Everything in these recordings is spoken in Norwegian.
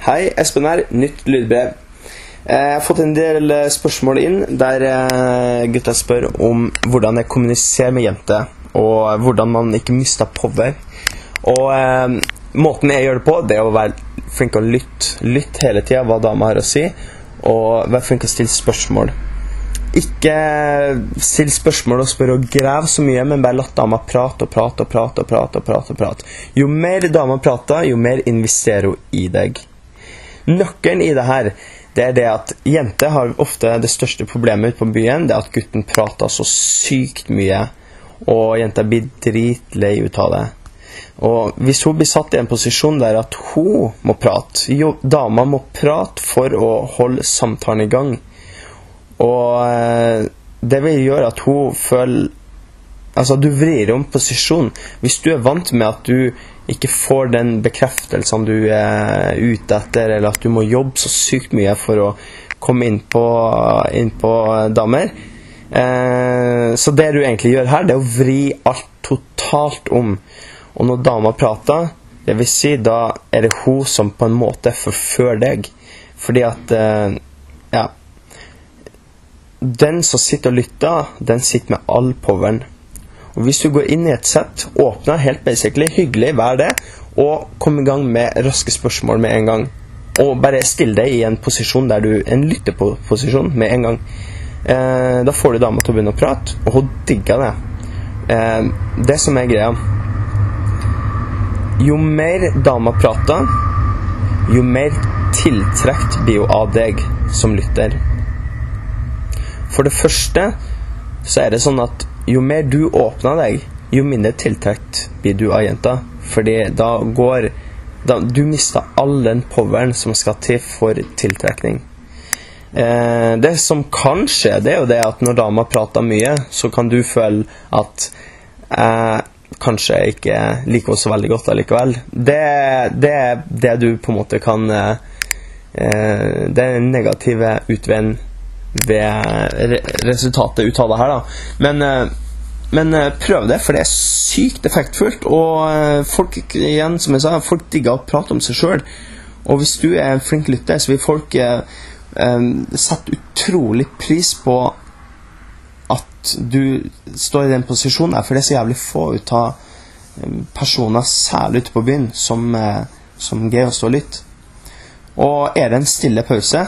Hei, Espen her, nytt lydbrev. Jeg har fått en del spørsmål inn der gutta spør om hvordan jeg kommuniserer med jenter, og hvordan man ikke mister power. Og måten jeg gjør det på, det er å være flink å lytte hele tiden hva dama har å si, og være flink å stille spørsmål. Ikke still spørsmål og spørre og grave så mye, men bare la dama prate. Jo mer dama prater, jo mer investerer hun i deg. Nøkkelen i det her, det er det at jenter har ofte det største problemet ute på byen, det er at gutten prater så sykt mye, og jenter blir dritlei ut av det. Og hvis hun blir satt i en posisjon der at hun må prate, dama må prate for å holde samtalen i gang. Og det vil gjøre at hun føler, altså du vrir om posisjon. Hvis du er vant med at du ikke får den bekreftelsen du er ute etter, eller at du må jobbe så sykt mye for å komme inn på damer. Så det du egentlig gjør her, det er å vri alt totalt om. Og når dama prater, det vil si, da er det hun som på en måte forfører deg. Fordi at, den som sitter og lytter, den sitter med all poweren. Og hvis du går inn i et sett, åpner helt basically, hyggelig, vær det, og kom i gang med raske spørsmål med en gang. Og bare still deg i en posisjon der du, en lytteposisjon med en gang. Da får du dama til å begynne å prate, og hun digger det. Det som er greia, jo mer dama prater, jo mer tiltrekt blir hun av deg som lytter. For det første, så er det sånn at jo mer du åpner deg, jo mindre tiltrekt blir du av jenta. Fordi du mister all den poweren som skal til for tiltrekning. Det som kan skje, det er jo det at når dama prater mye, så kan du føle at kanskje jeg ikke liker oss så veldig godt allikevel. Det er det du på en måte kan det er den negative utveien ved resultatet ut av det her da. Men prøv det, for det er sykt effektfullt, og folk, igjen som jeg sa, folk digger å prate om seg selv. Og hvis du er en flink lytter, så vil folk sette utrolig pris på at du står i den posisjonen her, for det er så jævlig få ut av personer, særlig ute på byen, som greier å stå litt. Og er det en stille pause,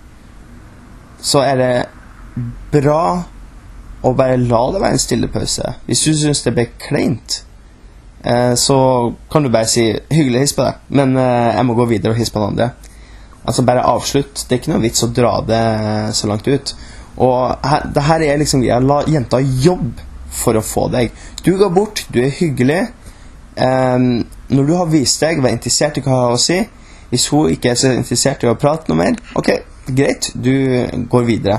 så er det bra å bare la det være en stille pause. Hvis du synes det blir kleint, så kan du bare si hyggelig hiss på deg, men jeg må gå videre og hisse på den andre. Altså bare avslutt. Det er ikke noe vits å dra det så langt ut. Og det her er liksom, jeg la jenta jobb for å få deg. Du går bort, du er hyggelig. Når du har vist deg, vær interessert i hva jeg har å si. Hvis hun ikke er så interessert i å prate noe mer, ok, greit, du går videre.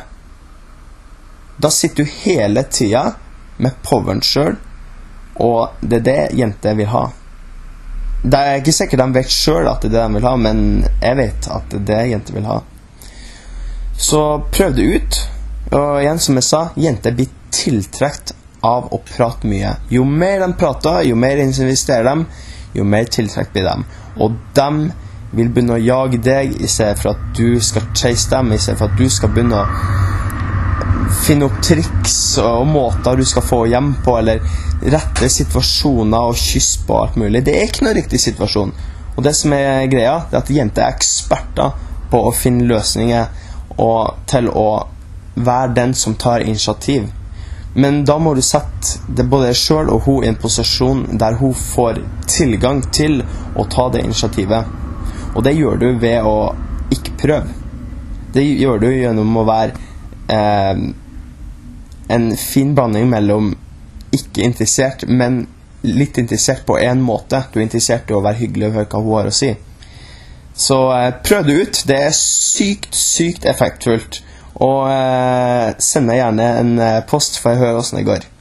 Da sitter du hele tiden med poweren selv, og det er det jenter vil ha. Det er ikke sikkert de vet selv at det er det de vil ha, men jeg vet at det er det jenter vil ha. Så prøv det ut. Og igjen, som jeg sa, jenter blir tiltrekt av å prate mye. Jo mer de prater, jo mer investerer de, jo mer tiltrekt blir de. Og de vil begynne å jage deg i stedet for at du skal chase dem, i stedet for at du skal begynne å finne opp triks og måter du skal få hjem på, eller rette situasjoner og kyss på alt mulig. Det er ikke noe riktig situasjon. Og det som er greia, det er at jenter er eksperter på å finne løsninger og til å være den som tar initiativ. Men da må du sette det både selv og hun i en posisjon der hun får tilgang til å ta det initiativet. Og det gjør du ved å ikke prøve. Det gjør du gjennom å være en fin blanding mellom ikke interessert, men litt interessert på en måte. Du er interessert i å være hyggelig og høre hva hun har å si. Så prøv det ut. Det er sykt effektfullt. Og send meg gjerne en post for å høre hvordan det går.